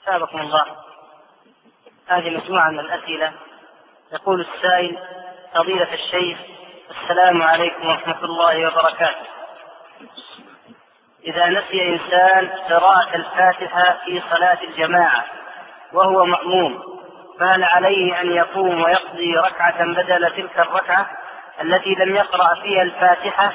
أثابكم الله. هذه مجموعة من الأسئلة. يقول السائل: فضيلة الشيخ، السلام عليكم ورحمة الله وبركاته. إذا نسي إنسان قراءة الفاتحة في صلاة الجماعة وهو مأموم، فهل عليه أن يقوم ويقضي ركعة بدل تلك الركعة التي لم يقرأ فيها الفاتحة،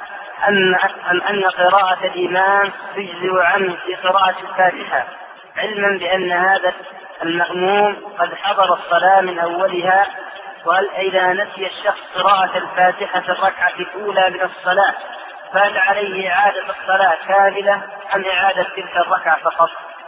أم أن قراءة الإمام تجزئ عنه في قراءة الفاتحة، علما بأن هذا المأموم قد حضر الصلاة من أولها؟ وهل إذا نسي الشخص قراءة الفاتحة في الركعة الأولى من الصلاة فهل عليه إعادة الصلاة كاملة أم إعادة تلك الركعة فقط؟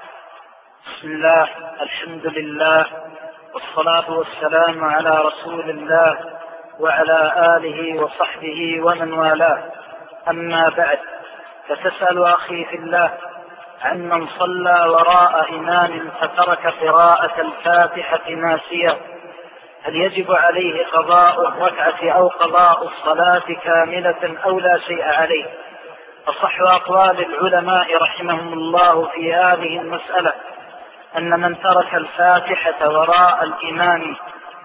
بسم الله، الحمد لله، والصلاة والسلام على رسول الله وعلى آله وصحبه ومن والاه. أما بعد، فتسأل أخي في الله عن من صلى وراء إمام فترك قراءة الفاتحة ناسيا، هل يجب عليه قضاء الركعة أو قضاء الصلاة كاملة أو لا شيء عليه؟ أصح أقوال العلماء رحمهم الله في هذه المسألة أن من ترك الفاتحة وراء الإمام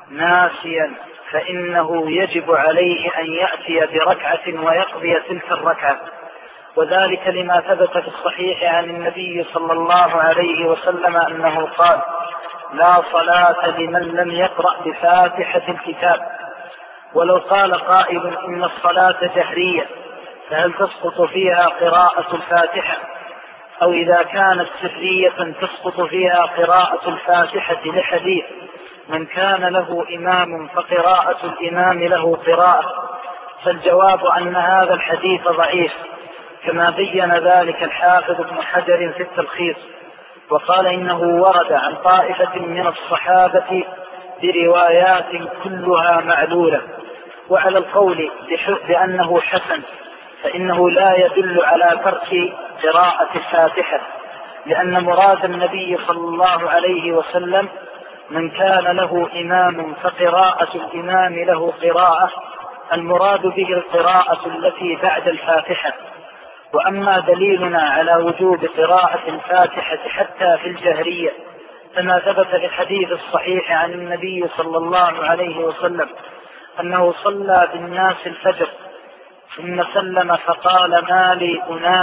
ناسيا فإنه يجب عليه أن يأتي بركعة ويقضي تلك الركعة، وذلك لما ثبت في الصحيح عن النبي صلى الله عليه وسلم أنه قال: لا صلاة لمن لم يقرأ بفاتحة الكتاب. ولو قال قائل إن الصلاة جهرية فهل تسقط فيها قراءة الفاتحة؟ أو إذا كانت سرية تسقط فيها قراءة الفاتحة لحديث من كان له إمام فقراءة الإمام له قراءة؟ فالجواب أن هذا الحديث ضعيف، كما بين ذلك الحافظ ابن حجر في التلخيص، وقال إنه ورد عن طائفة من الصحابة بروايات كلها معلولة. وعلى القول بأنه حسن فإنه لا يدل على ترك قراءة الفاتحة، لأن مراد النبي صلى الله عليه وسلم من كان له إمام فقراءة الإمام له قراءة، المراد به القراءة التي بعد الفاتحة. وأما دليلنا على وجوب قراءة الفاتحة حتى في الجهرية فما ثبت في الحديث الصحيح عن النبي صلى الله عليه وسلم أنه صلى بالناس الفجر ثم سلم فقال: ما لي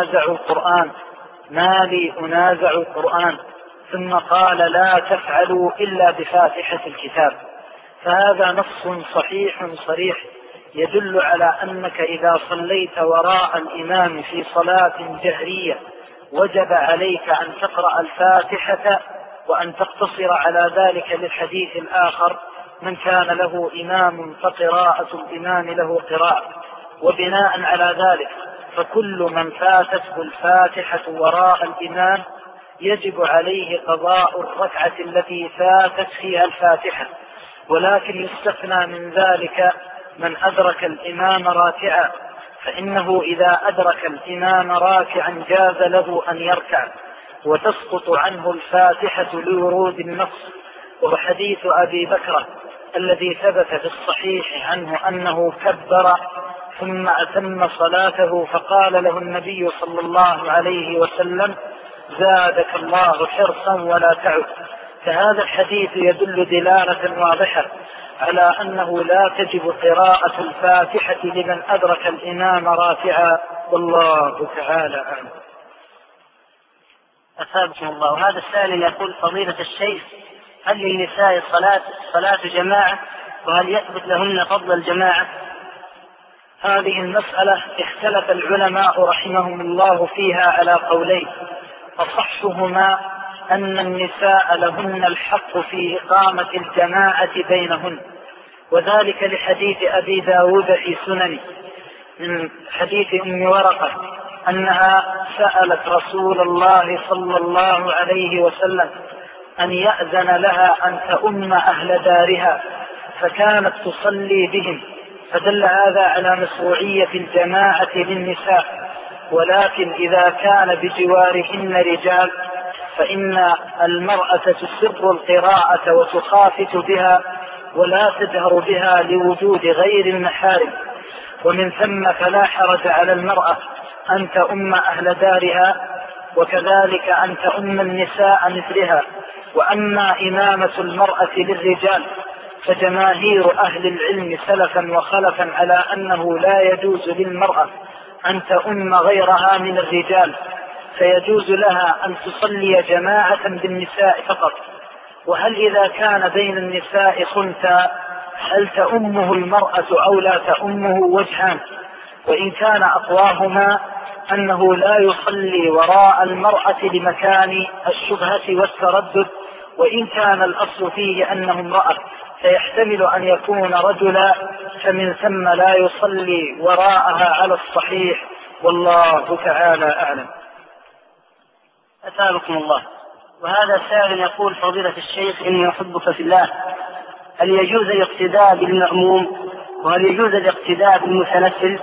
أنازع القرآن، ثم قال: لا تفعلوا إلا بفاتحة الكتاب. فهذا نص صحيح صريح يدل على أنك إذا صليت وراء الإمام في صلاة جهرية وجب عليك أن تقرأ الفاتحة وأن تقتصر على ذلك للحديث الآخر من كان له إمام فقراءة الإمام له قراءة. وبناء على ذلك فكل من فاتته الفاتحة وراء الإمام يجب عليه قضاء الركعة التي فاتت فيها الفاتحة، ولكن يستثنى من ذلك من أدرك الإمام راكعا، فإنه إذا أدرك الإمام راكعا جاز له أن يركع وتسقط عنه الفاتحة لورود النص. وحديث أبي بكر الذي ثبت في الصحيح عنه أنه كبر ثم أتم صلاته فقال له النبي صلى الله عليه وسلم: زادك الله حرصا ولا تعد. فهذا الحديث يدل دلالة واضحة على أنه لا تجب قراءة الفاتحة لمن أدرك الإمام رافعا، والله تعالى أعلم. أثابكم الله. وهذا السائل يقول: فضيلة الشيخ، هل للنساء صلاة جماعة؟ وهل يثبت لهن فضل الجماعة؟ هذه المسألة اختلف العلماء رحمهم الله فيها على قولين، أصحهما أن النساء لهن الحق في إقامة الجماعة بينهن، وذلك لحديث أبي داود في سننه من حديث أم ورقة أنها سألت رسول الله صلى الله عليه وسلم أن يأذن لها أن تؤم أهل دارها، فكانت تصلي بهم، فدل هذا على مشروعية الجماعة للنساء. ولكن إذا كان بجوارهن رجال فإن المرأة تسر القراءة وتخافت بها ولا تجهر بها لوجود غير المحارم، ومن ثم فلا حرج على المرأة أن تؤم أهل دارها، وكذلك أن تؤم النساء مثلها. وأما إمامة المرأة للرجال فجماهير أهل العلم سلفا وخلفا على أنه لا يجوز للمرأة أن تؤم غيرها من الرجال، فيجوز لها أن تصلي جماعة بالنساء فقط. وهل إذا كان بين النساء خنثى هل تؤمه المرأة أو لا تؤمه؟ وجهان، وإن كان أقواهما أنه لا يصلي وراء المرأة لمكان الشبهة والتردد، وإن كان الأصل فيه أنه امرأة فيحتمل أن يكون رجلا، فمن ثم لا يصلي وراءها على الصحيح، والله تعالى أعلم. أسألكم الله. وهذا سائل يقول: فضيلة الشيخ إني أحبك في الله، هل يجوز الاقتداء بالمأموم وهل يجوز الاقتداء بالمتنفل؟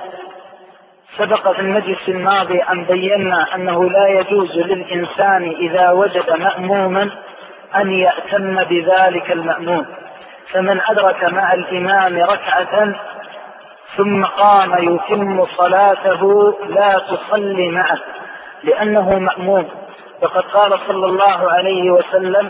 سبق في المجلس الماضي أن بينا أنه لا يجوز للإنسان إذا وجد مأموما أن يأتم بذلك المأموم، فمن أدرك مع الإمام ركعة ثم قام يتم صلاته لا تصلي معه لأنه مأموم، وقد قال صلى الله عليه وسلم: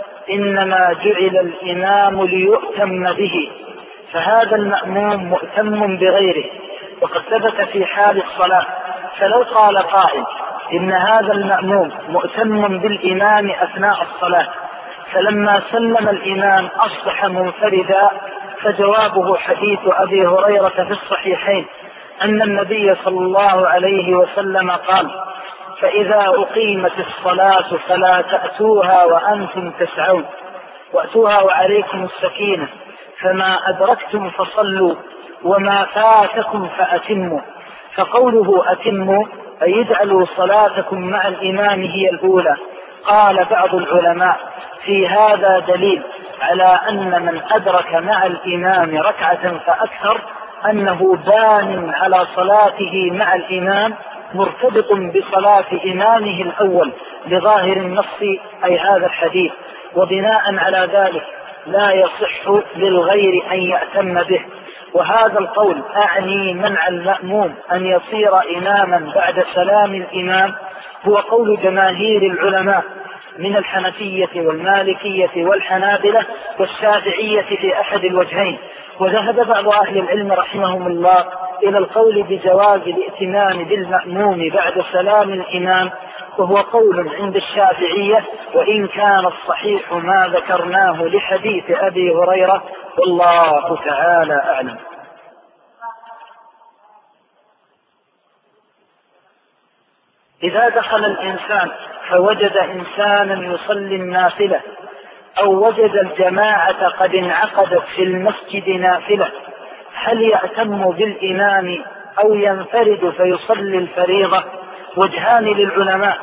إنما جعل الإمام ليؤتم به، فهذا المأموم مؤتم بغيره، وقد ثبت في حال الصلاة. فلو قال قائل إن هذا المأموم مؤتم بالإمام أثناء الصلاة، فلما سلم الإمام أصبح منفردا، فجوابه حديث أبي هريرة في الصحيحين أن النبي صلى الله عليه وسلم قال: فإذا أقيمت الصلاة فلا تأتوها وأنتم تسعون، وأتوها وعليكم السكينة، فما أدركتم فصلوا وما فاتكم فأتموا. فقوله أتموا أي اجعلوا صلاتكم مع الإمام هي الأولى. قال بعض العلماء: في هذا دليل على أن من أدرك مع الإمام ركعة فأكثر أنه بان على صلاته مع الإمام مرتبط بصلاة إمامه الأول لظاهر النص أي هذا الحديث، وبناء على ذلك لا يصح للغير أن يأتم به. وهذا القول أعني منع المأموم أن يصير إماما بعد سلام الإمام هو قول جماهير العلماء من الحنفية والمالكية والحنابلة والشافعية في أحد الوجهين. وذهب بعض أهل العلم رحمهم الله إلى القول بجواز الائتمام بالمأموم بعد سلام الإمام، وهو قول عند الشافعية، وإن كان الصحيح ما ذكرناه لحديث أبي هريرة، والله تعالى أعلم. إذا دخل الإنسان فوجد إنسانا يصلي النافلة أو وجد الجماعة قد انعقدت في المسجد نافلة، هل يأتم بالإمام أو ينفرد فيصلي الفريضة؟ وجهان للعلماء،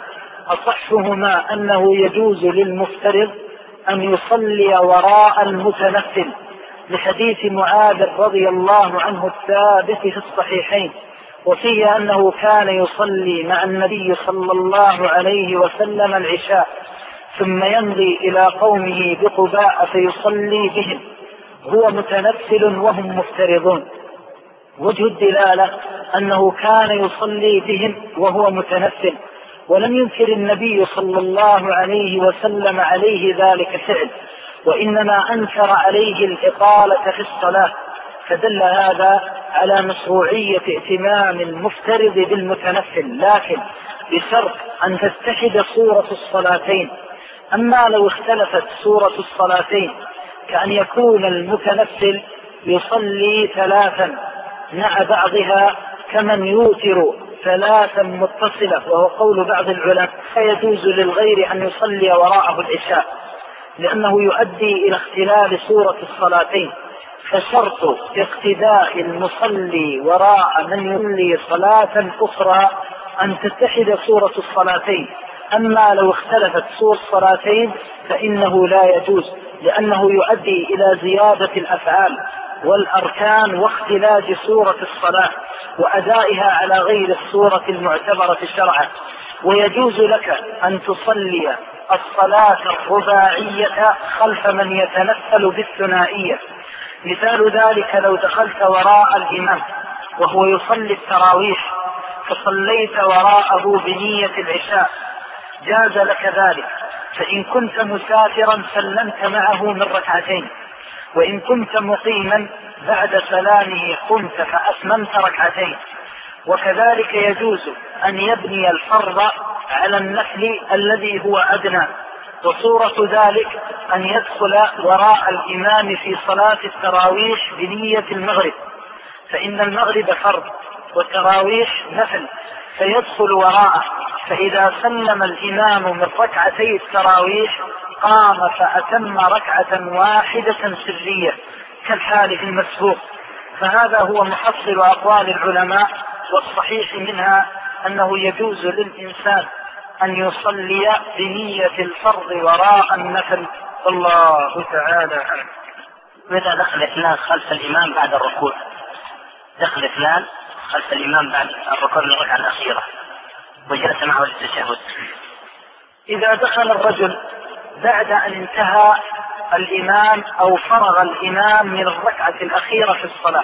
أصحهما أنه يجوز للمفترض أن يصلي وراء المتنفل لحديث معاذ رضي الله عنه الثابت في الصحيحين، وفيه أنه كان يصلي مع النبي صلى الله عليه وسلم العشاء ثم يمضي إلى قومه بقباء فيصلي بهم، هو متنفل وهم مفترضون. وجه الدلالة أنه كان يصلي بهم وهو متنفل، ولم ينكر النبي صلى الله عليه وسلم عليه ذلك الفعل، وإنما أنكر عليه الإطالة في الصلاة، فدل هذا على مشروعية ائتمام المفترض بالمتنفل، لكن بشرط أن تتحد صورة الصلاتين. أما لو اختلفت صورة الصلاتين كأن يكون المتنفل يصلي ثلاثا مع بعضها كمن يوتر ثلاثا متصلة، وهو قول بعض العلماء، فيجوز للغير أن يصلي وراءه العشاء لأنه يؤدي إلى اختلال صورة الصلاتين. فشرط اقتداء المصلي وراء من يصلي صلاة أخرى أن تتحد صورة الصلاتين. أما لو اختلفت صور الصلاتين فإنه لا يجوز، لأنه يؤدي إلى زيادة الأفعال والأركان واختلاج صورة الصلاة وأدائها على غير الصورة المعتبرة شرعا. ويجوز لك أن تصلي الصلاة الرباعية خلف من يتنفل بالثنائية. مثال ذلك لو دخلت وراء الإمام وهو يصلي التراويح فصليت وراءه بنية العشاء جاز لك ذلك، فإن كنت مسافرا سلمت معه من ركعتين، وإن كنت مقيما بعد سلامه قمت فأتممت ركعتين. وكذلك يجوز أن يبني الفرض على النفل الذي هو أدنى، وصورة ذلك أن يدخل وراء الإمام في صلاة التراويح بنية المغرب، فإن المغرب فرض والتراويح نفل، فيدخل وراءه، فإذا سلم الإمام من ركعتي التراويح قام فأتم ركعة واحدة سرية كالحال في المسبوق. فهذا هو محصل أقوال العلماء، والصحيح منها أنه يجوز للإنسان أن يصلي بنية الفرض وراء النفل، والله تعالى أعلم. متى دخل اثنان خلف الإمام بعد الركوع؟ دخل اثنان خلف الإمام بعد الركوع من الركعة الأخيرة وجلس معه للتشهد. إذا دخل الرجل بعد أن انتهى الإمام أو فرغ الإمام من الركعة الأخيرة في الصلاة،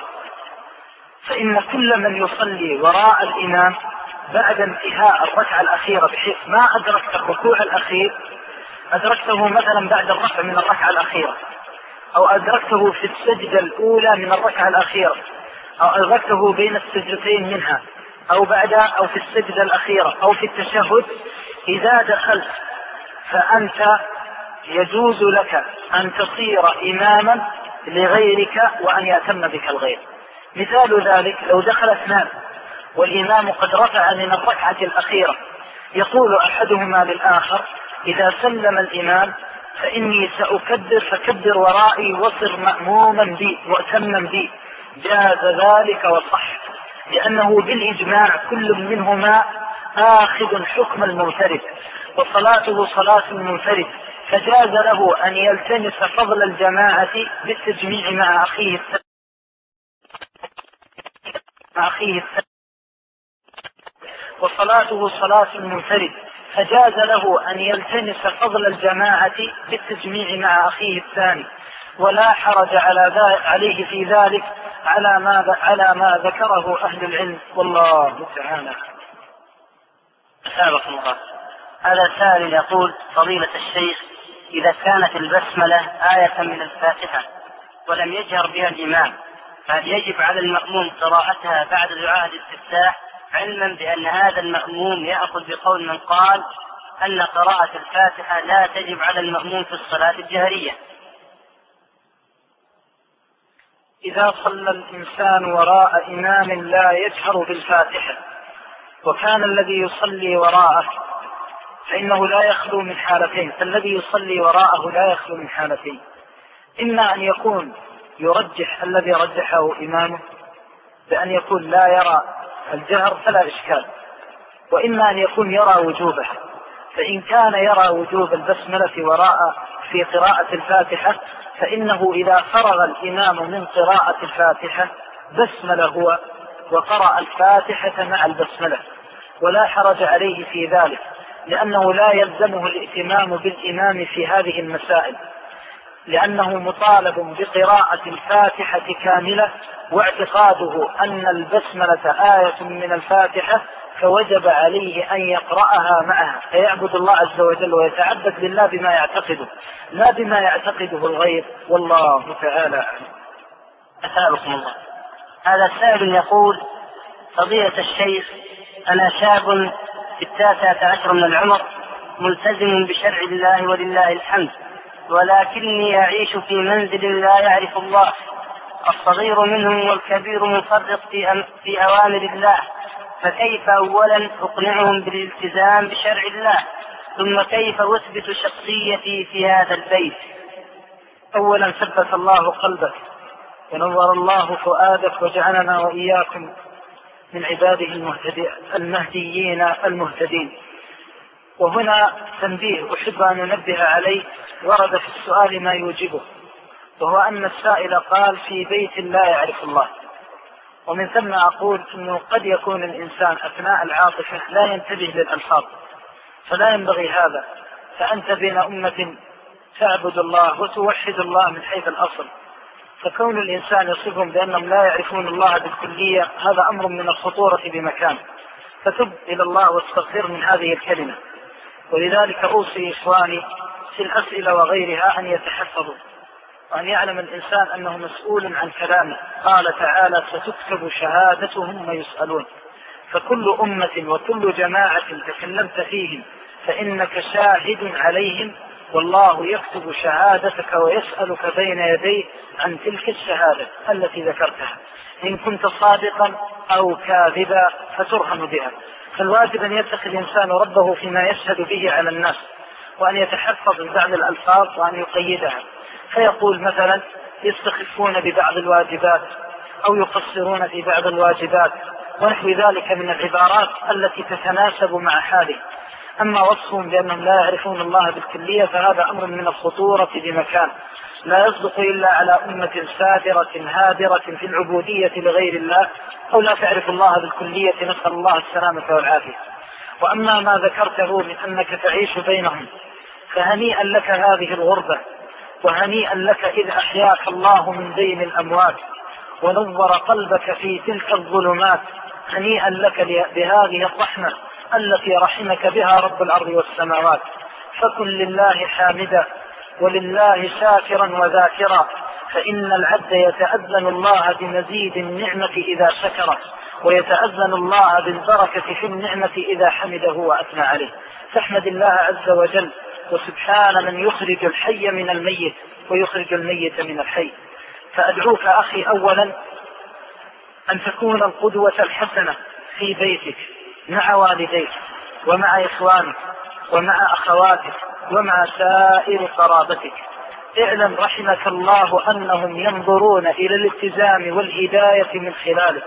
فإن كل من يصلي وراء الإمام بعد انتهاء الركعة الأخيرة، بحيث ما أدركت الركوع الأخير، أدركته مثلا بعد الرفع من الركعة الأخيرة، أو أدركته في السجدة الأولى من الركعة الأخيرة، أو أدركته بين السجدتين منها، أو في السجدة الأخيرة، أو في التشهد، إذا دخلت فأنت يجوز لك أن تصير إماما لغيرك وأن يأتم بك الغير. مثال ذلك لو دخل اثنان والإمام قد رفع من الركعة الأخيرة، يقول أحدهما للآخر: إذا سلم الإمام فإني سأكبر فكبر ورائي وصر مأموما بي مؤتما بي، جاز ذلك وصح، لأنه بالإجماع كل منهما آخذ حكم المنفرد، وصلاته صلاة المنفرد، فجاز له أن يلتمس فضل الجماعة بالتجميع مع أخيه وصلاته صلاة المنفرد، فجاز له أن يلتمس فضل الجماعة بالتجميع مع أخيه الثاني، ولا حرج عليه في ذلك على ما ذكره أهل العلم، والله تعالى. أسابق الله. هذا سائل يقول: فضيلة الشيخ، إذا كانت البسملة آية من الفاتحة ولم يجهر بها الإمام، فهل يجب على المأموم قراءتها بعد دعاء الاستفتاح، علما بأن هذا المأموم يأخذ بقول من قال أن قراءة الفاتحة لا تجب على المأموم في الصلاة الجهرية؟ إذا صلى الإنسان وراء إمام لا يجهر بالفاتحة وكان الذي يصلي وراءه، فإنه لا يخلو من حالتين، فالذي يصلي وراءه لا يخلو من حالتين: إما أن يكون يرجح الذي رجحه إمامه بأن يكون لا يرى الجهر فلا إشكال، وإما أن يكون يرى وجوبه. فإن كان يرى وجوب البسملة في قراءة الفاتحة، فإنه إذا فرغ الإمام من قراءة الفاتحة بسمل هو وقرأ الفاتحة مع البسملة، ولا حرج عليه في ذلك، لأنه لا يلزمه الائتمام بالإمام في هذه المسائل، لأنه مطالب بقراءة الفاتحة كاملة، واعتقاده أن البسملة آية من الفاتحة، فوجب عليه أن يقرأها معها، فيعبد الله عز وجل ويتعبد لله بما يعتقده لا بما يعتقده الغير، والله تعالى أعلم. أسألكم الله. هذا سائل يقول: فضيلة الشيخ، أنا شاب في 19 من العمر، ملتزم بشرع الله ولله الحمد، ولكني أعيش في منزل لا يعرف الله، الصغير منهم والكبير مفرط في أوامر الله، فكيف أولا أقنعهم بالالتزام بشرع الله، ثم كيف أثبت شخصيتي في هذا البيت؟ أولا ثبت الله قلبك ونور الله فؤادك وجعلنا وإياكم من عباده المهديين المهتدين. وهنا تنبيه أحب أن ننبه عليه، ورد في السؤال ما يوجبه، وهو أن السائل قال في بيت لا يعرف الله، ومن ثم أقول أنه قد يكون الإنسان أثناء العاطفة لا ينتبه للألفاظ، فلا ينبغي هذا، فأنت بين أمة تعبد الله وتوحد الله من حيث الأصل، فكون الإنسان يصفهم بأنهم لا يعرفون الله بالكلية هذا أمر من الخطورة بمكان، فتب إلى الله واستغفر من هذه الكلمة. ولذلك أوصي إخواني في الأسئلة وغيرها أن يتحفظوا، وأن يعلم الإنسان أنه مسؤول عن كلامه. قال تعالى: ستكتب شهادتهم ويسألون. فكل أمة وكل جماعة تكلمت فيهم فإنك شاهد عليهم، والله يكتب شهادتك ويسألك بين يديه عن تلك الشهادة التي ذكرتها، إن كنت صادقا أو كاذبا فترهن بها. فالواجب أن يتقي الإنسان ربه فيما يشهد به على الناس، وأن يتحفظ من بعض الألفاظ وأن يقيدها. فيقول مثلا: يستخفون ببعض الواجبات، أو يقصرون في بعض الواجبات، ونحو ذلك من العبارات التي تتناسب مع حاله. أما وصفهم بأنهم لا يعرفون الله بالكلية فهذا أمر من الخطورة بمكان، لا يصدق إلا على أمة سادرة هادرة في العبودية لغير الله، أو لا تعرف الله بالكلية، نسأل الله السلامة والعافية. وأما ما ذكرته من أنك تعيش بينهم فهنيئا لك هذه الغربة، وهنيئا لك إذ أحياك الله من بين الأموات ونور قلبك في تلك الظلمات. هنيئا لك بهذه الرحمة التي رحمك بها رب الأرض والسماوات. فكن لله حامدا ولله شاكرا وذاكرا، فإن العبد يتأذن الله بمزيد النعمة إذا شكر، ويتأذن الله بالبركة في النعمة إذا حمده وأثنى عليه. فاحمد الله عز وجل، وسبحان من يخرج الحي من الميت ويخرج الميت من الحي. فأدعوك أخي أولا أن تكون القدوة الحسنة في بيتك مع والديك ومع إخوانك ومع أخواتك ومع سائر قرابتك. اعلم رحمك الله أنهم ينظرون إلى الالتزام والهداية من خلالك،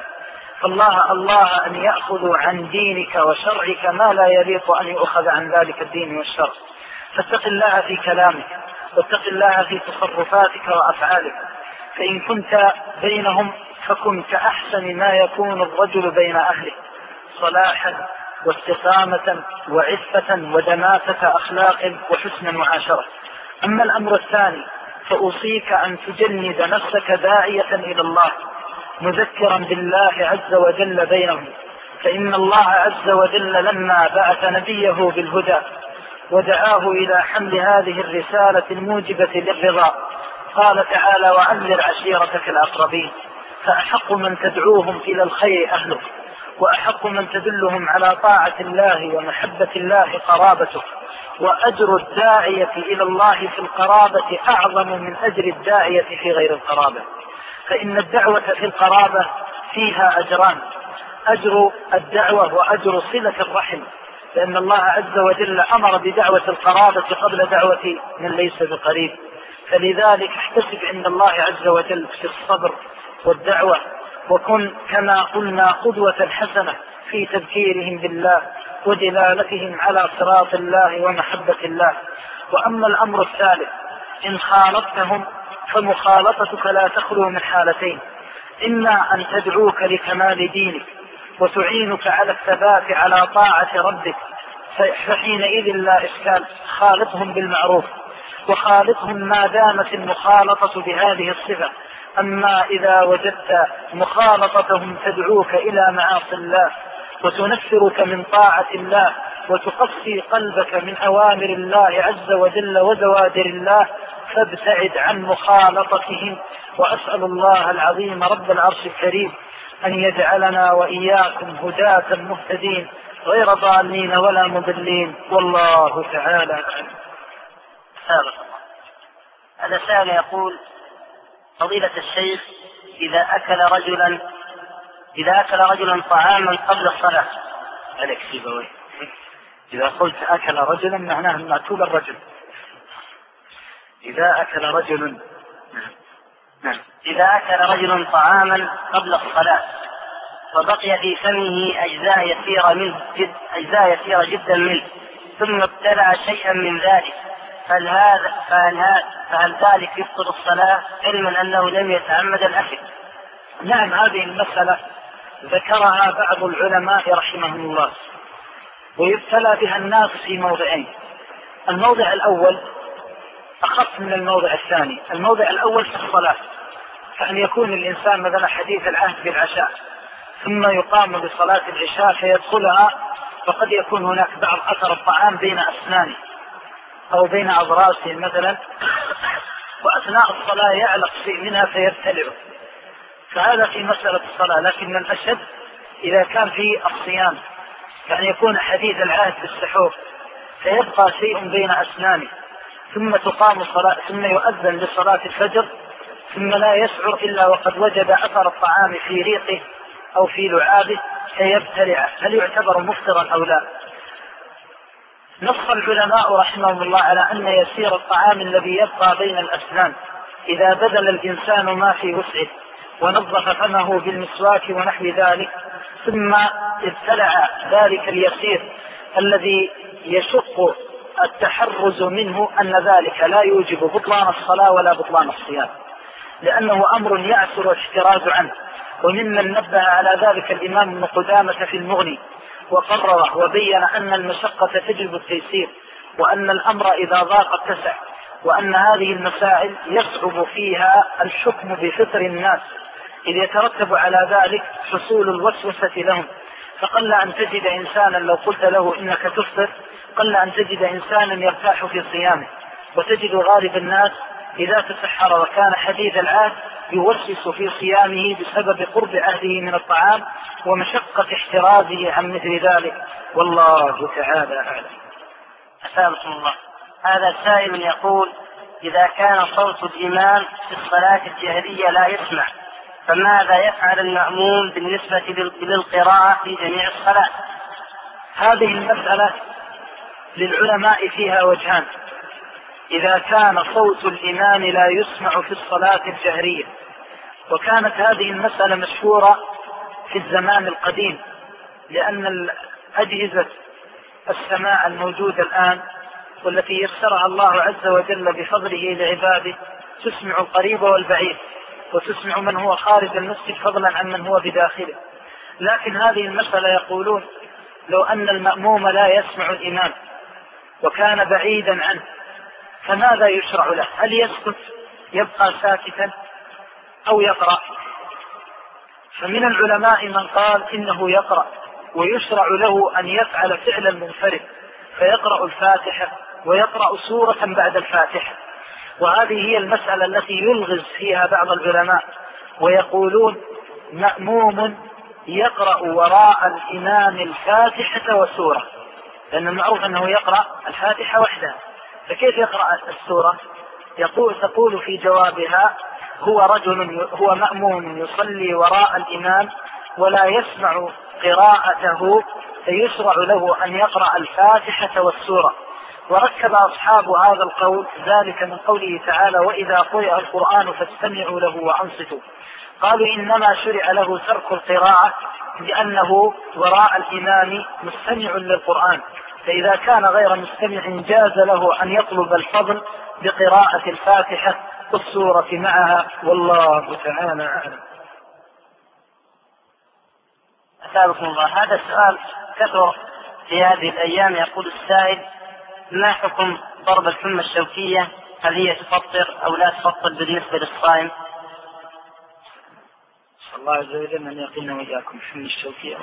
فالله أن يأخذوا عن دينك وشرعك ما لا يليق أن يؤخذ عن ذلك الدين والشرع. فاتق الله في كلامك، واتق الله في تصرفاتك وأفعالك. فإن كنت بينهم فكن كأحسن ما يكون الرجل بين أهله، صلاحا واستقامة وعفة ودماسة أخلاق وحسن معاشرة. أما الأمر الثاني فأوصيك أن تجند نفسك داعية إلى الله، مذكرا بالله عز وجل بينهم، فإن الله عز وجل لما بعث نبيه بالهدى ودعاه إلى حمل هذه الرسالة الموجبة للرضا قال تعالى: وأنذر عشيرتك الأقربين. فأحق من تدعوهم إلى الخير أهلك، وأحق من تدلهم على طاعة الله ومحبة الله قرابتك. وأجر الداعية إلى الله في القرابة أعظم من أجر الداعية في غير القرابة، فإن الدعوة في القرابة فيها أجران: أجر الدعوة وأجر صلة الرحم، لأن الله عز وجل أمر بدعوة القرابة قبل دعوة من ليس بقريب. فلذلك احتسب عند الله عز وجل في الصبر والدعوة، وكن كما قلنا قدوة حسنة في تذكيرهم بالله ودلالتهم على صراط الله ومحبة الله. وأما الأمر الثالث إن خالطتهم فمخالطتك لا تخلو من حالتين: إما أن تدعوك لكمال دينك وتعينك على الثبات على طاعة ربك، فحينئذ لا إشكال، خالطهم بالمعروف وخالطهم ما دامت المخالطة بهذه الصفة. أما إذا وجدت مخالطتهم تدعوك إلى معاصي الله وتنفرك من طاعة الله وتقصي قلبك من أوامر الله عز وجل وزواجر الله، فابتعد عن مخالطتهم. وأسأل الله العظيم رب العرش الكريم أن يجعلنا وإياكم هداة مهتدين غير ضالين ولا مضلين، والله تعالى أعلم. هذا سائل يقول: فضيلة الشيخ، إذا أكل رجلا طعاما قبل الصلاة، عليك سيبوي، إذا قلت أكل رجلا معناه المأكول الرجل. إذا أكل رجل طعاما قبل الصلاة فبقي في فمه أجزاء يسيرة جدا منه، ثم ابتلع شيئا من ذلك، فهل ذلك يبطل الصلاة علما أنه لم يتعمد الأكل؟ نعم، هذه المسألة ذكرها بعض العلماء رحمهم الله، ويبتلى بها الناس في موضعين: الموضع الأول أخف من الموضع الثاني. الموضع الأول في الصلاة، فأن يكون الإنسان مثلا حديث العهد بالعشاء ثم يقام بصلاة العشاء فيدخلها فقد يكون هناك بعض أثر الطعام بين أسنانه أو بين أضراسه مثلا، وأثناء الصلاة يعلق شيء منها فيبتلعه، فهذا في مسألة الصلاة. لكن الأشد إذا كان في الصيام، يعني يكون حديث العهد بالسحور فيبقى شيء بين أسنانه، ثم تقام الصلاة ثم يؤذن لصلاة الفجر، ثم لا يشعر إلا وقد وجد أثر الطعام في ريقه أو في لعابه فيبتلعه، هل يعتبر مفطرا أو لا؟ نص العلماء رحمهم الله على أن يسير الطعام الذي يبقى بين الأسنان إذا بذل الإنسان ما في وسعه ونظف فمه بالمسواك ونحو ذلك ثم ابتلع ذلك اليسير الذي يشق التحرز منه، أن ذلك لا يوجب بطلان الصلاة ولا بطلان الصيام، لأنه أمر يعسر الاحتراز عنه. وممن نبه على ذلك الإمام ابن قدامة في المغني وقرر وبين أن المشقة تجلب التيسير، وأن الأمر إذا ضاق اتسع، وأن هذه المسائل يصعب فيها الحكم بفطر الناس إذ يترتب على ذلك حصول الوسوسة لهم. فقل أن تجد إنسانا لو قلت له إنك تفطر قل أن تجد إنسانا يرتاح في صيامه، وتجد غالب الناس إذا تسحر وكان حديث العهد يوسوس في صيامه بسبب قرب عهده من الطعام ومشقة احترازه عن مثل ذلك، والله تعالى أعلم. أسألكم الله. هذا سائل يقول: إذا كان صوت الإمام في الصلاة الجهرية لا يسمع، فماذا يفعل المأموم بالنسبة للقراءة في جميع الصلاة؟ هذه المسألة للعلماء فيها وجهان. إذا كان صوت الإمام لا يسمع في الصلاة الجهرية، وكانت هذه المسألة مشهورة في الزمان القديم، لأن أجهزة السماع الموجودة الآن والتي يسرها الله عز وجل بفضله لعباده تسمع القريب والبعيد، وتسمع من هو خارج المسجد فضلا عن من هو بداخله. لكن هذه المسألة يقولون لو أن المأموم لا يسمع الإمام وكان بعيدا عنه فماذا يشرع له؟ هل يسكت يبقى ساكتا أو يقرأ؟ فمن العلماء من قال إنه يقرأ، ويشرع له أن يفعل فعل المنفرد فيقرأ الفاتحة ويقرأ سورة بعد الفاتحة، وهذه هي المسألة التي يلغز فيها بعض العلماء، ويقولون مأموم يقرأ وراء الإمام الفاتحة وسورة، لأن المعروف أنه يقرأ الفاتحة وحدها، فكيف يقرأ السورة؟ تقول في جوابها: هو مأموم يصلي وراء الإمام ولا يسمع قراءته، فيشرع له أن يقرأ الفاتحة والسورة. وركب أصحاب هذا القول ذلك من قوله تعالى: وإذا قرئ القرآن فاستمعوا له وأنصتوا. قالوا إنما شرع له ترك القراءة لأنه وراء الإمام مستمع للقرآن، فإذا كان غير مستمع جاز له أن يطلب الفضل بقراءة الفاتحة والسورة معها، والله تعالى أعلم. أسألكم الله. هذا السؤال كثر في هذه الأيام. يقول السائل: ما حكم ضرب الحمى الشوكية؟ هل هي تفطر أو لا تفطر بالنسبة للصائم؟ صلى الله عز وجل أن يقينا وإياكم الحمى الشوكية.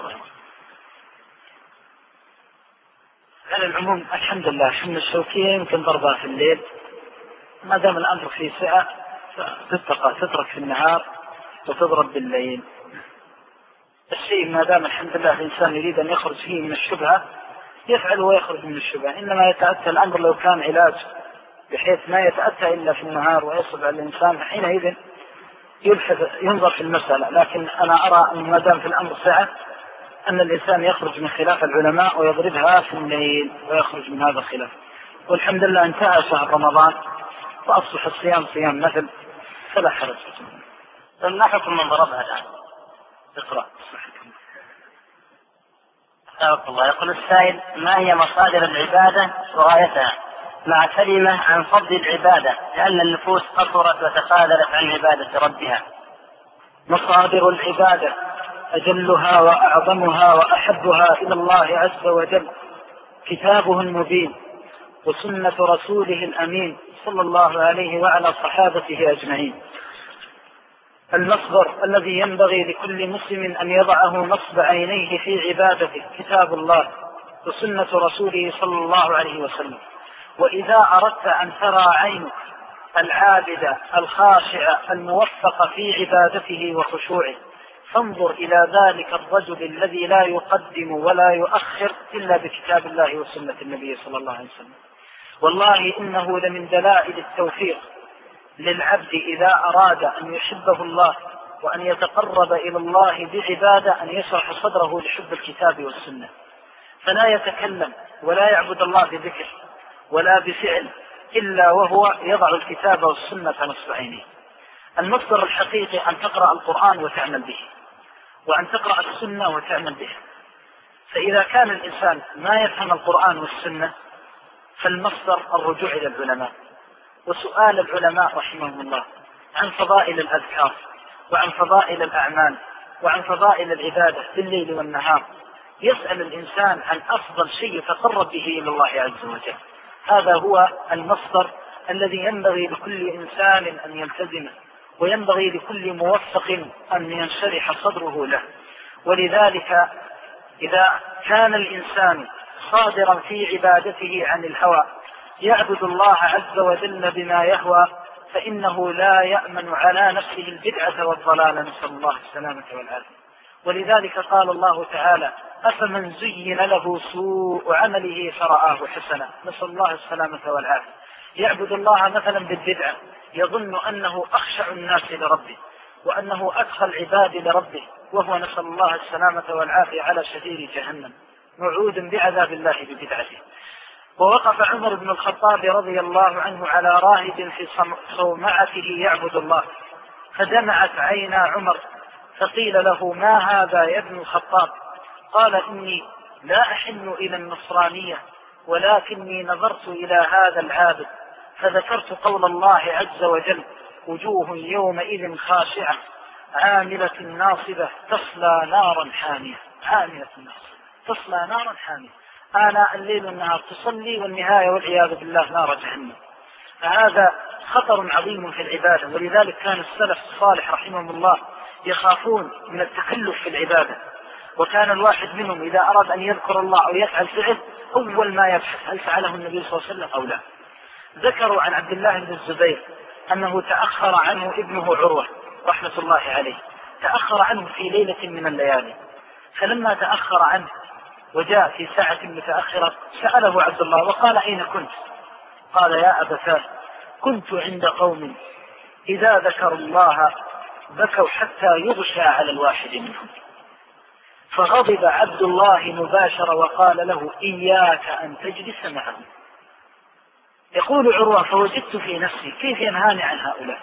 على العموم الحمد لله الحمى الشوكية يمكن ضربها في الليل، ما دام الأمر في سعة تترك في النهار وتضرب بالليل. الشيء ما دام الحمد لله الإنسان يريد أن يخرج فيه من الشبهة يفعل ويخرج من الشبهة، إنما يتأتى الأمر لو كان علاج بحيث ما يتأتى إلا في النهار ويصب على الإنسان، حينئذ ينظر في المسألة. لكن أنا أرى أن ما دام في الأمر سعة أن الإنسان يخرج من خلاف العلماء ويضربها في الليل ويخرج من هذا الخلاف. والحمد لله انتهى شهر رمضان وأصبح الصيام صيام نفل فلا حرج. ما حكم من ضربها الآن؟ اقرأ. الله. يقول السائل: ما هي مصادر العبادة وغايتها، مع كلمة عن فضل العبادة لأن النفوس قصرت وتخاذلت عن عبادة ربها؟ مصادر العبادة أجلها وأعظمها وأحبها إلى الله عز وجل كتابه المبين وسنة رسوله الأمين صلى الله عليه وعلى صحابته أجمعين. المصدر الذي ينبغي لكل مسلم أن يضعه نصب عينيه في عبادته كتاب الله وسنة رسوله صلى الله عليه وسلم. وإذا أردت أن ترى عينك العابد الخاشع الموفق في عبادته وخشوعه فانظر إلى ذلك الرجل الذي لا يقدم ولا يؤخر إلا بكتاب الله وسنة النبي صلى الله عليه وسلم. والله إنه لمن دلائل التوفيق للعبد إذا أراد أن يحبه الله وأن يتقرب إلى الله بعبادة أن يشرح صدره لحب الكتاب والسنة، فلا يتكلم ولا يعبد الله بذكر ولا بفعل إلا وهو يضع الكتاب والسنة نصب عينه. المصدر الحقيقي أن تقرأ القرآن وتعمل به، وأن تقرأ السنة وتعمل به. فإذا كان الإنسان ما يفهم القرآن والسنة فالمصدر الرجوع إلى العلماء وسؤال العلماء رحمهم الله عن فضائل الأذكار وعن فضائل الأعمال وعن فضائل العبادة في الليل والنهار. يسأل الإنسان عن أفضل شيء يتقرب به إلى الله عز وجل. هذا هو المصدر الذي ينبغي لكل إنسان أن يلتزمه، وينبغي لكل موفق أن ينشرح صدره له. ولذلك إذا كان الإنسان صادرا في عبادته عن الهوى يعبد الله عز وجل بما يهوى فإنه لا يأمن على نفسه البدعة والضلال، نسأل الله السلامة والعافية. ولذلك قال الله تعالى: أفمن زين له سوء عمله فرآه حسنا، نسأل الله السلامة والعافية. يعبد الله مثلا بالبدعة يظن أنه أخشع الناس لربه وأنه أدخل العباد لربه، وهو نسأل الله السلامة والعافية على شفير جهنم موعود بعذاب الله ببدعته. ووقف عمر بن الخطاب رضي الله عنه على راهب في صومعته يعبد الله، فدمعت عينا عمر فقيل له: ما هذا يا ابن الخطاب؟ قال: إني لا أحن إلى النصرانية ولكني نظرت إلى هذا العابد فذكرت قول الله عز وجل: وجوه يومئذ خاشعة عاملة ناصبة تصلى نارا حامية. عاملة ناصبة تصلى نارا حامية، آناء الليل والنهار تصلي، والنهاية والعياذ بالله نار جهنم. فهذا خطر عظيم في العبادة. ولذلك كان السلف الصالح رحمهم الله يخافون من التكلف في العبادة، وكان الواحد منهم إذا أراد أن يذكر الله أو يفعل فعل أول ما يبحث هل فعله النبي صلى الله عليه وسلم أو لا. ذكروا عن عبد الله بن الزبير أنه تأخر عنه ابنه عروة رحمة الله عليه، تأخر عنه في ليلة من الليالي، فلما تأخر عنه وجاء في ساعة متأخرة سأله عبد الله وقال: أين كنت؟ قال: يا أبتاه كنت عند قوم إذا ذكروا الله بكوا حتى يغشى على الواحد منهم. فغضب عبد الله مباشرة وقال له: إياك أن تجلس معهم. يقول عروة: فوجدت في نفسي كيف ينهاني عن هؤلاء.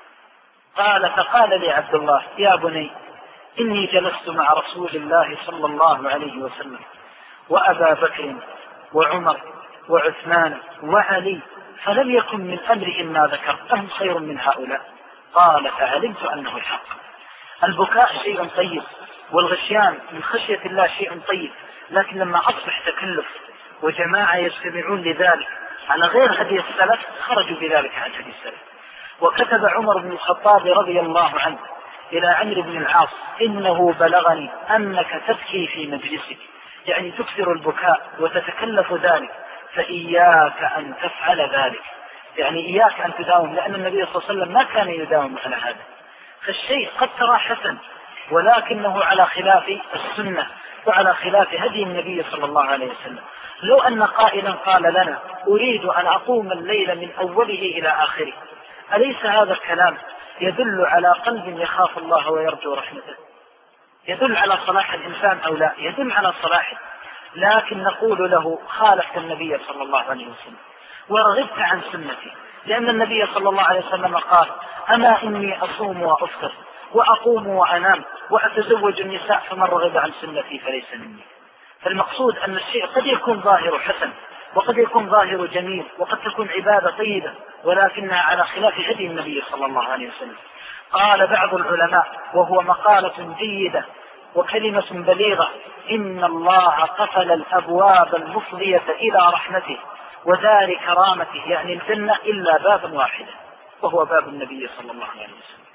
فقال لي عبد الله: يا بني إني جلست مع رسول الله صلى الله عليه وسلم وأبا بكر وعمر وعثمان وعلي فلم يكن من أمرهم ما ذكر، أهم خير من هؤلاء. قال: فعلمت أنه الحق. البكاء شيء طيب والغشيان من خشية الله شيء طيب، لكن لما أصبح تكلف وجماعة يجتمعون لذلك على غير هدي السلف خرجوا بذلك عن هدي السلف. وكتب عمر بن الخطاب رضي الله عنه إلى عمرو بن العاص: إنه بلغني أنك تبكي في مجلسك، يعني تكثر البكاء وتتكلف ذلك، فإياك أن تفعل ذلك، يعني إياك أن تداوم، لأن النبي صلى الله عليه وسلم ما كان يداوم على هذا. فالشيء قد ترى حسن ولكنه على خلاف السنة وعلى خلاف هدي النبي صلى الله عليه وسلم. لو أن قائلا قال لنا: أريد أن أقوم الليل من أوله إلى آخره، أليس هذا الكلام يدل على قلب يخاف الله ويرجو رحمته؟ يدل على صلاح الإنسان أو لا؟ يدل على صلاحه. لكن نقول له: خالفت النبي صلى الله عليه وسلم ورغبت عن سنتي، لأن النبي صلى الله عليه وسلم قال: أما إني أصوم وأفطر وأقوم وأنام وأتزوج النساء فمن رغب عن سنتي فليس مني. فالمقصود أن الشيء قد يكون ظاهر حسن وقد يكون ظاهر جميل وقد تكون عبادة طيبة، ولكنها على خلاف هدي النبي صلى الله عليه وسلم. قال بعض العلماء وهو مقالة جيدة وكلمة بليغة: إن الله قفل الأبواب المفضية إلى رحمته ودار كرامته، يعني الجنة، إلا بابا واحدا وهو باب النبي صلى الله عليه وسلم.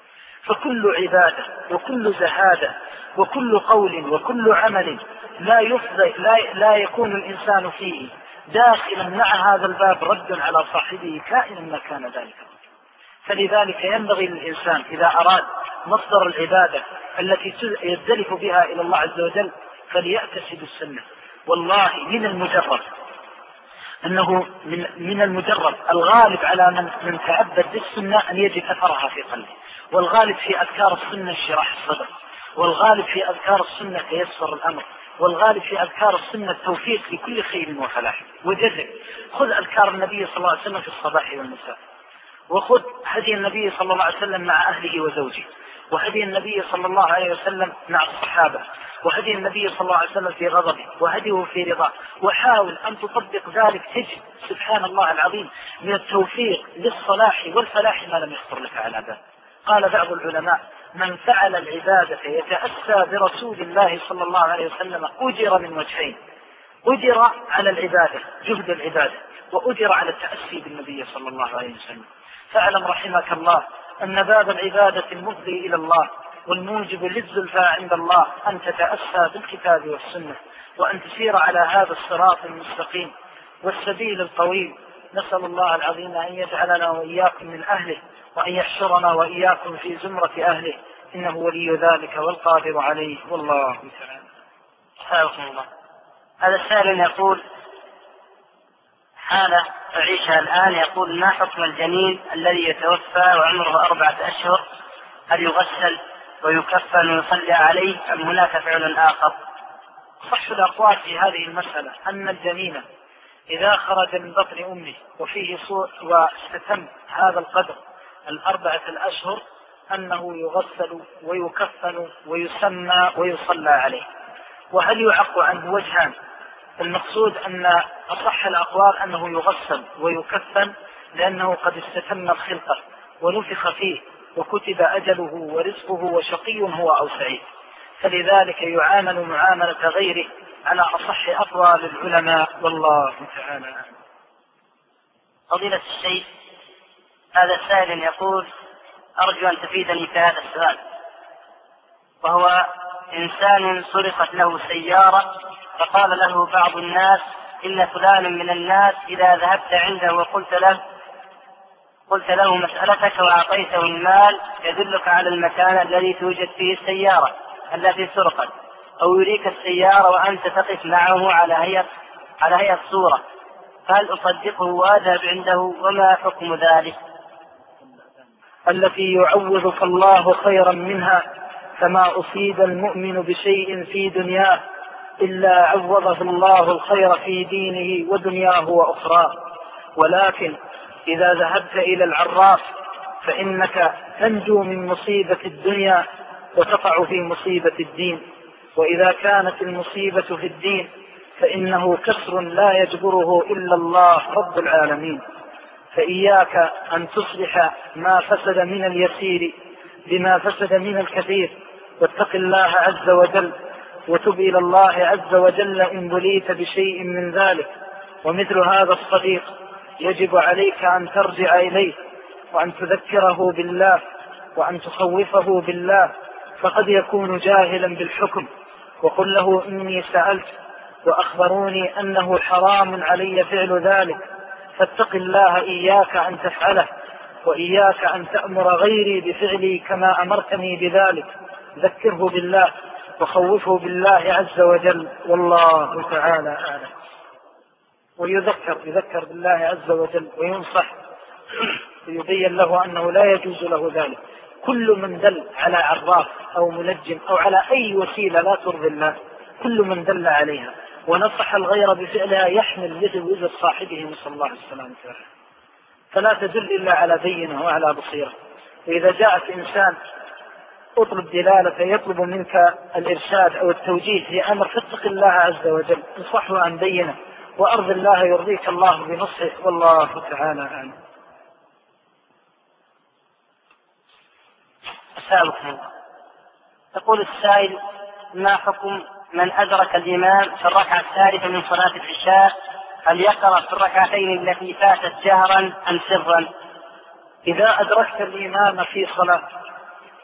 فكل عبادة وكل زهادة وكل قول وكل عمل لا يكون الإنسان فيه داخلا مع هذا الباب رد على صاحبه كائنا ما كان ذلك. فلذلك ينبغي للإنسان إذا أراد مصدر العبادة التي يزدلف بها إلى الله عز وجل فليأتسي بالسنة. والله من المجرد الغالب على من تعبد بالسنة أن يجد أثرها في قلبه، والغالب في أذكار السنة انشراح الصدر، والغالب في أذكار السنة تيسر الأمر، والغالب في أذكار السنة التوفيق لكل خير وفلاح. وجرب خذ أذكار النبي صلى الله عليه وسلم في الصباح والمساء، وخذ هدي النبي صلى الله عليه وسلم مع أهله وزوجه، وهدي النبي صلى الله عليه وسلم مع الصحابة، وهدي النبي صلى الله عليه وسلم في غضبه وهديه في رضاه، وحاول أن تطبق ذلك تجد سبحان الله العظيم من التوفيق للصلاح والفلاح ما لم يخطر لك على بال. قال بعض العلماء: من فعل العبادة يتأسى برسول الله صلى الله عليه وسلم أجر من وجهين: أجر على العبادة جهد العبادة، وأجر على التأسي بالنبي صلى الله عليه وسلم. فاعلم رحمك الله أن باب العبادة المفضي إلى الله والموجب للزلفى عند الله أن تتأسى بالكتاب والسنة، وأن تسير على هذا الصراط المستقيم والسبيل الطويل. نسأل الله العظيم أن يجعلنا وإياكم من أهله، وأن يحشرنا وإياكم في زمرة أهله، إنه ولي ذلك والقادر عليه، والله تعالى. حياكم الله. هذا السائل يقول: حالة أعيشها الآن، يقول: ما حكم الجنين الذي يتوفى وعمره 4 أشهر؟ هل يغسل ويكفن ويصلى عليه أم هناك فعل آخر؟ صح الأقوال في هذه المسألة أن الجنين إذا خرج من بطن أمه وفيه واستتم هذا القدر 4 أشهر أنه يغسل ويكفن ويسمى ويصلى عليه. وهل يعق عنه وجهان: المقصود أن أصح الأقوال أنه يغسل ويكفن لأنه قد استتم الخلقة ونفخ فيه وكتب أجله ورزقه وشقي هو أو سعيد، فلذلك يعامل معاملة غيره على أصح أقوال العلماء، والله تعالى. فضيلة الشيخ، هذا سائل يقول: أرجو أن تفيدني في هذا السؤال، وهو إنسان سرقت له سيارة، فقال له بعض الناس: إن فلان من الناس إذا ذهبت عنده وقلت له مسألتك وأعطيته المال يدلك على المكان الذي توجد فيه السيارة التي سرقت، أو يريك السيارة وأنت تقف معه على هيئة صورة، فهل أصدقه وأذهب عنده وما حكم ذلك؟ التي يعوضك الله خيرا منها، فما أصيب المؤمن بشيء في دنياه إلا عوضه الله الخير في دينه ودنياه وأخراه. ولكن إذا ذهبت إلى العراف فإنك تنجو من مصيبة الدنيا وتقع في مصيبة الدين، وإذا كانت المصيبة في الدين فإنه كسر لا يجبره إلا الله رب العالمين. فإياك أن تصلح ما فسد من اليسير بما فسد من الكثير، واتق الله عز وجل وتب إلى الله عز وجل إن بليت بشيء من ذلك. ومثل هذا الصديق يجب عليك أن ترجع إليه وأن تذكره بالله وأن تخوفه بالله، فقد يكون جاهلا بالحكم. وقل له: إني سألت وأخبروني أنه حرام علي فعل ذلك، فاتق الله، إياك أن تفعله، وإياك أن تأمر غيري بفعلي كما أمرتني بذلك. ذكره بالله وخوفه بالله عز وجل، والله تعالى أعلم. ويذكر بالله عز وجل وينصح ويبين له أنه لا يجوز له ذلك. كل من دل على عراف أو منجم أو على أي وسيلة لا ترضي الله، كل من دل عليها ونصح الغير بفعلها يحمل يد وزر صاحبه، نسأل الله السلامة والعافية. فلا تدل إلا على بينه وعلى بصيرة. وإذا جاءت إنسان اطلب دلالة يطلب منك الإرشاد أو التوجيه في أمر، فاتق الله عز وجل، انصحه عن بينه، وأرض الله يرضيك الله بنصحه، والله تعالى أعلم. يقول السائل: ما حكم من أدرك الإمام في الركعة الثالثة من صلاة العشاء، هل يقرأ في الركعتين التي فاتت جهرا أم سرا؟ إذا أدركت الإمام في صلاة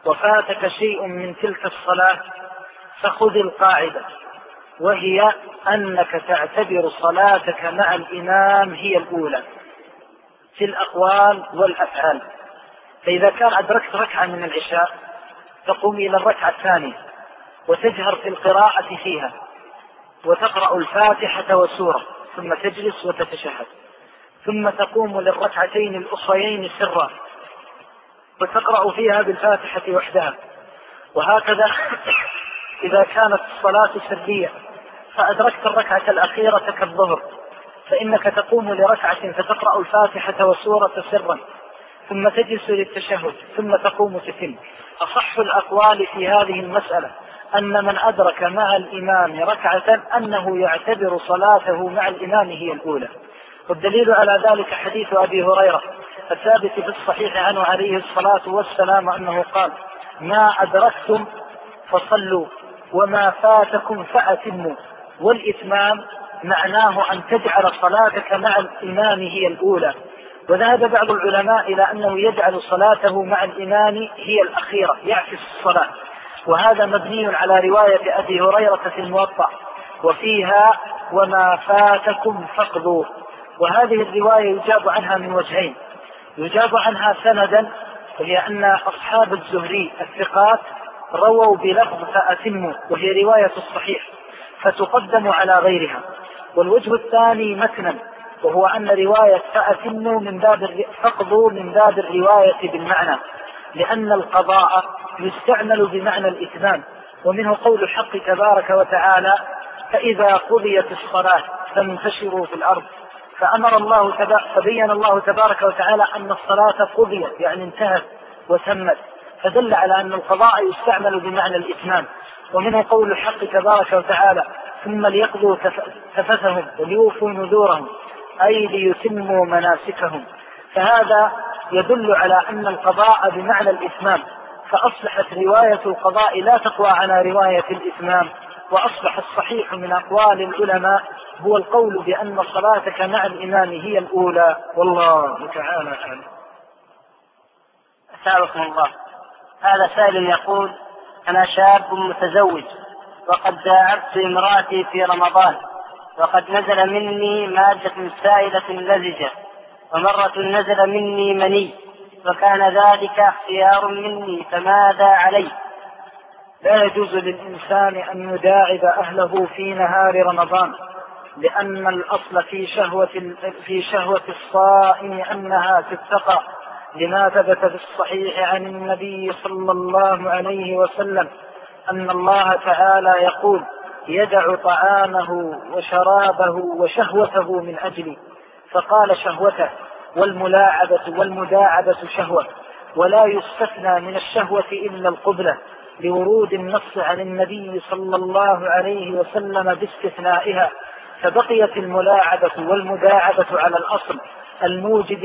وفاتك شيء من تلك الصلاة فخذ القاعدة، وهي أنك تعتبر صلاتك مع الإمام هي الأولى في الأقوال والأفعال. فإذا كان أدركت ركعة من العشاء تقوم إلى الركعة الثانية وتجهر في القراءة فيها وتقرأ الفاتحة وسورة، ثم تجلس وتتشهد، ثم تقوم للركعتين الأخريين سرا وتقرأ فيها بالفاتحة وحدها. وهكذا إذا كانت الصلاة سرية فأدركت الركعة الأخيرة كالظهر فإنك تقوم لركعة فتقرأ الفاتحة وسورة سرا، ثم تجلس للتشهد، ثم تقوم تتم. أصح الأقوال في هذه المسألة أن من أدرك مع الإمام ركعة أنه يعتبر صلاته مع الإمام هي الأولى. والدليل على ذلك حديث أبي هريرة الثابت في الصحيح عنه عليه الصلاة والسلام أنه قال: ما أدركتم فصلوا وما فاتكم فأتموا. والإتمام معناه أن تجعل صلاتك مع الإمام هي الأولى. وذهب بعض العلماء إلى أنه يجعل صلاته مع الإمام هي الأخيرة، يعكس الصلاة، وهذا مبني على رواية أبي هريرة في الموطأ وفيها وما فاتكم فاقضوا. وهذه الرواية يجاب عنها من وجهين: يجاب عنها سندا، وهي أن أصحاب الزهري الثقات رووا بلفظ فأتموا، وهي رواية الصحيح فتقدم على غيرها. والوجه الثاني متنا، وهو أن رواية فأتموا فاقضوا من باب الرواية بالمعنى، لأن القضاء يستعمل بمعنى الإتمام. ومنه قول الحق تبارك وتعالى: فإذا قضيت الصلاة فانتشروا في الأرض. فبين الله تبارك وتعالى أن الصلاة قضيت يعني انتهت وتمت، فدل على أن القضاء يستعمل بمعنى الإتمام. ومنه قول الحق تبارك وتعالى: ثم ليقضوا تفثهم وليوفوا نذورهم، أي ليتموا مناسكهم. فهذا يدل على أن القضاء بمعنى الإتمام، فأصبحت رواية القضاء لا تقوى على رواية الإتمام. وأصبح الصحيح من أقوال العلماء هو القول بأن صلاتك مع الإمام هي الأولى، والله تعالى أعلم. أسألكم الله. هذا سائل يقول: أنا شاب متزوج وقد داعبت امرأتي في رمضان، وقد نزل مني مادة سائلة لزجة، ومرة نزل مني مني، وكان ذلك اختيار مني، فماذا علي؟ لا يجوز للإنسان أن يداعب أهله في نهار رمضان، لأن الأصل في شهوة الصائم أنها تتقى، لما ثبت في الصحيح عن النبي صلى الله عليه وسلم أن الله تعالى يقول: يدع طعامه وشرابه وشهوته من أجلي. فقال شهوته، والمداعبة شهوة، ولا يستثنى من الشهوة إلا القبلة، لورود النص عن النبي صلى الله عليه وسلم باستثنائها. فبقيت الملاعبة والمداعبة على الأصل الموجب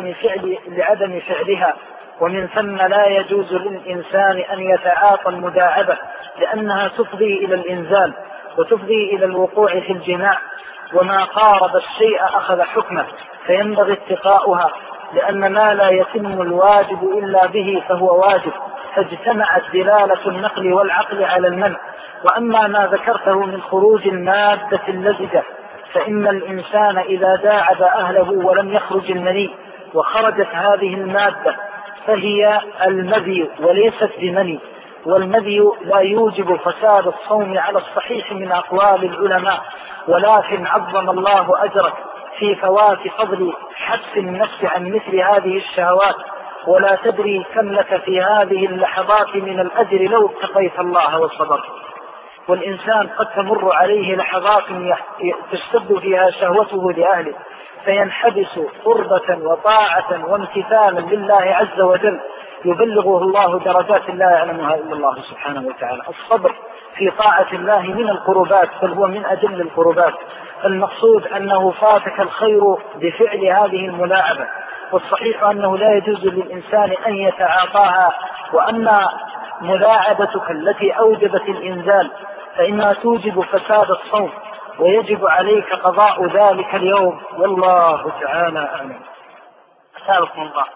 لعدم فعلها. ومن ثم لا يجوز للإنسان أن يتعاطى المداعبة، لأنها تفضي إلى الإنزال وتفضي إلى الوقوع في الجماع، وما قارب الشيء أخذ حكمه، فينبغي اتقاؤها، لأن ما لا يتم الواجب إلا به فهو واجب، فاجتمعت دلالة النقل والعقل على المنع. وأما ما ذكرته من خروج المادة اللزجة، فإن الإنسان إذا داعب أهله ولم يخرج المني وخرجت هذه المادة فهي المذي وليست بمني، والمذي لا يوجب فساد الصوم على الصحيح من أقوال العلماء، ولكن عظم الله أجرك في فوات فضل حبس النفس عن مثل هذه الشهوات، ولا تدري كم لك في هذه اللحظات من الأجر لو اتقيت الله وصبرت. والإنسان قد تمر عليه لحظات تشتد فيها شهوته لأهله، فينحبس قربة وطاعة وامتثالا لله عز وجل يبلغه الله درجات لا يعلمها إلا الله سبحانه وتعالى. الصبر في طاعة الله من القربات، بل هو من أجل القربات. المقصود أنه فاتك الخير بفعل هذه الملاعبة، والصحيح أنه لا يجوز للإنسان أن يتعاطاها. وأما ملاعبتك التي أوجبت الإنزال فإنها توجب فساد الصوم، ويجب عليك قضاء ذلك اليوم، والله تعالى أعلم. أسألكم الله.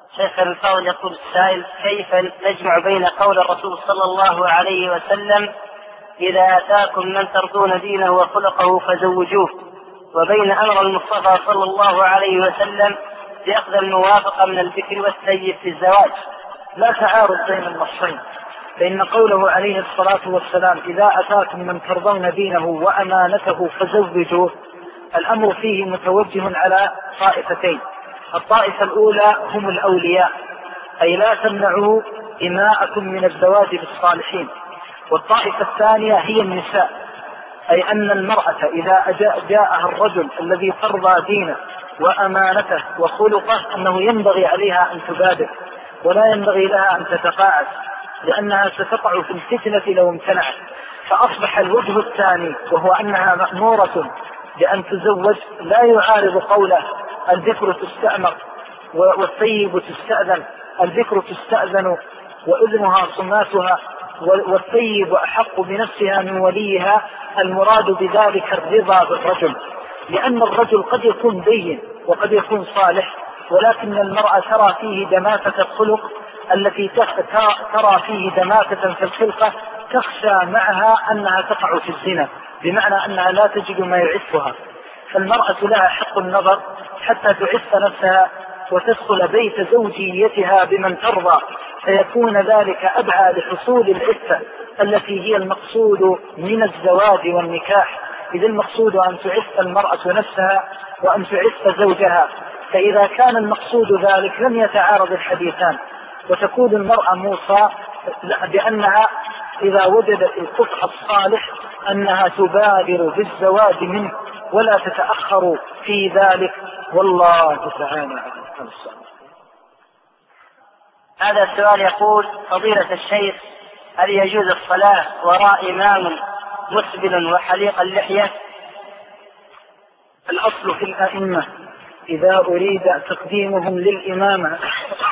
شيخ الفاضل يقول السائل: كيف نجمع بين قول الرسول صلى الله عليه وسلم إذا أتاكم من ترضون دينه وخلقه فزوجوه، وبين أمر المصطفى صلى الله عليه وسلم بأخذ الموافقة من البكر والسيد في الزواج؟ لا تعارض بين النصين، فإن قوله عليه الصلاة والسلام إذا أتاكم من ترضون دينه وأمانته فزوجوه، الأمر فيه متوجه على طائفتين. الطائفة الأولى هم الأولياء، أي لا تمنعوا إماءكم من الزواج بالصالحين. والطائفة الثانية هي النساء، أي أن المرأة إذا جاءها الرجل الذي ترضى دينه وأمانته وخلقه أنه ينبغي عليها أن تبادر، ولا ينبغي لها أن تتقاعد، لأنها ستقع في الفتنة لو امتنعت. فأصبح الوجه الثاني وهو أنها مأمورة بأن تزوج لا يعارض قوله الذكر تستأمر والطيب تستأذن. الذكر تستأذن وإذنها صماتها، والطيب أحق بنفسها من وليها. المراد بذلك الرضا بالرجل، لأن الرجل قد يكون دين وقد يكون صالح، ولكن المرأة ترى فيه دماثة الخلق التي ترى فيه دماثة في الخلقة، تخشى معها أنها تقع في الزنا، بمعنى أنها لا تجد ما يعفها. فالمرأة لها حق النظر حتى تعف نفسها وتدخل بيت زوجيتها بمن ترضى، فيكون ذلك أدعى لحصول العفة التي هي المقصود من الزواج والنكاح. إذ المقصود أن تعف المرأة نفسها وأن تعف زوجها، فإذا كان المقصود ذلك لم يتعارض الحديثان، وتكون المرأة موصى بأنها إذا وجدت الكفء الصالح أنها تبادر بالزواج منه ولا تتأخر في ذلك، والله تعالى. هذا السؤال يقول: فضيلة الشيخ، هل يجوز الصلاة وراء إمام مسبل وحليق اللحية؟ الأصل في الأئمة إذا أريد تقديمهم للإمامة،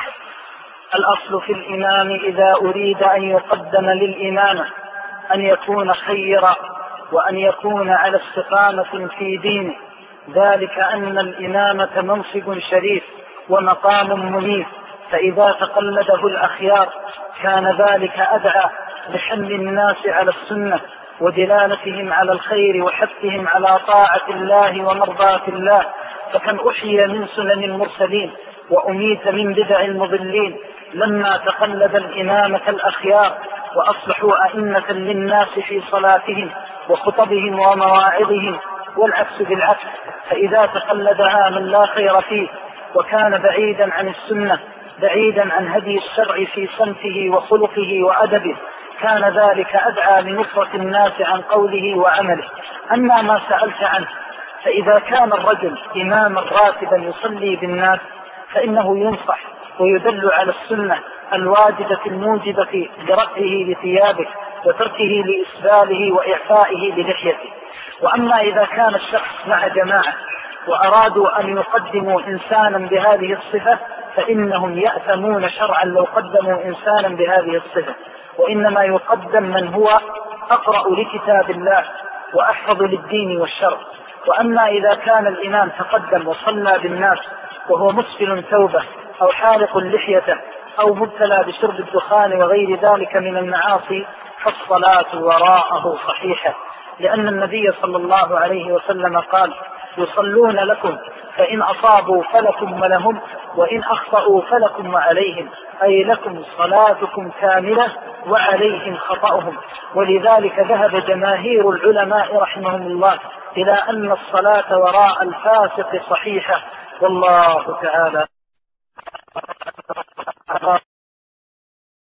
الأصل في الإمام إذا أريد أن يقدم للإمامة أن يكون خيرا وأن يكون على استقامة في دينه، ذلك أن الإمامة منصب شريف ومقام منيف، فإذا تقلده الأخيار كان ذلك أدعى لحمل الناس على السنة ودلالتهم على الخير وحثهم على طاعة الله ومرضاة الله. فكم أحيي من سنن المرسلين وأميت من بدع المضلين لما تقلد الإمامة الأخيار وأصبحوا أئمة للناس في صلاتهم وخطبهم ومواعظهم، والعكس بالعكس. فإذا تقلدها من لا خير فيه وكان بعيدا عن السنة بعيدا عن هدي الشرع في صمته وخلقه وأدبه، كان ذلك أدعى لنصرة الناس عن قوله وعمله. أما ما سألت عنه، فإذا كان الرجل إماما راتبا يصلي بالناس فإنه ينصح ويدل على السنة الواجبة الموجبة لرفعه لثيابه وتركه لإسباله وإعفائه للحيته. وأما إذا كان الشخص مع جماعة وأرادوا أن يقدموا إنسانا بهذه الصفة فإنهم يأثمون شرعا لو قدموا إنسانا بهذه الصفة، وإنما يقدم من هو أقرأ لكتاب الله وأحفظ للدين والشرع. وأما إذا كان الإمام تقدم وصلى بالناس وهو مسفل ثوبه أو حالق لحيته أو مبتلى بشرب الدخان وغير ذلك من المعاصي فالصلاة وراءه صحيحة، لأن النبي صلى الله عليه وسلم قال: يصلون لكم فإن أصابوا فلكم ولهم وإن أخطأوا فلكم وعليهم، أي لكم صلاتكم كاملة وعليهم خطأهم. ولذلك ذهب جماهير العلماء رحمهم الله إلى أن الصلاة وراء الفاسق صحيحة، والله تعالى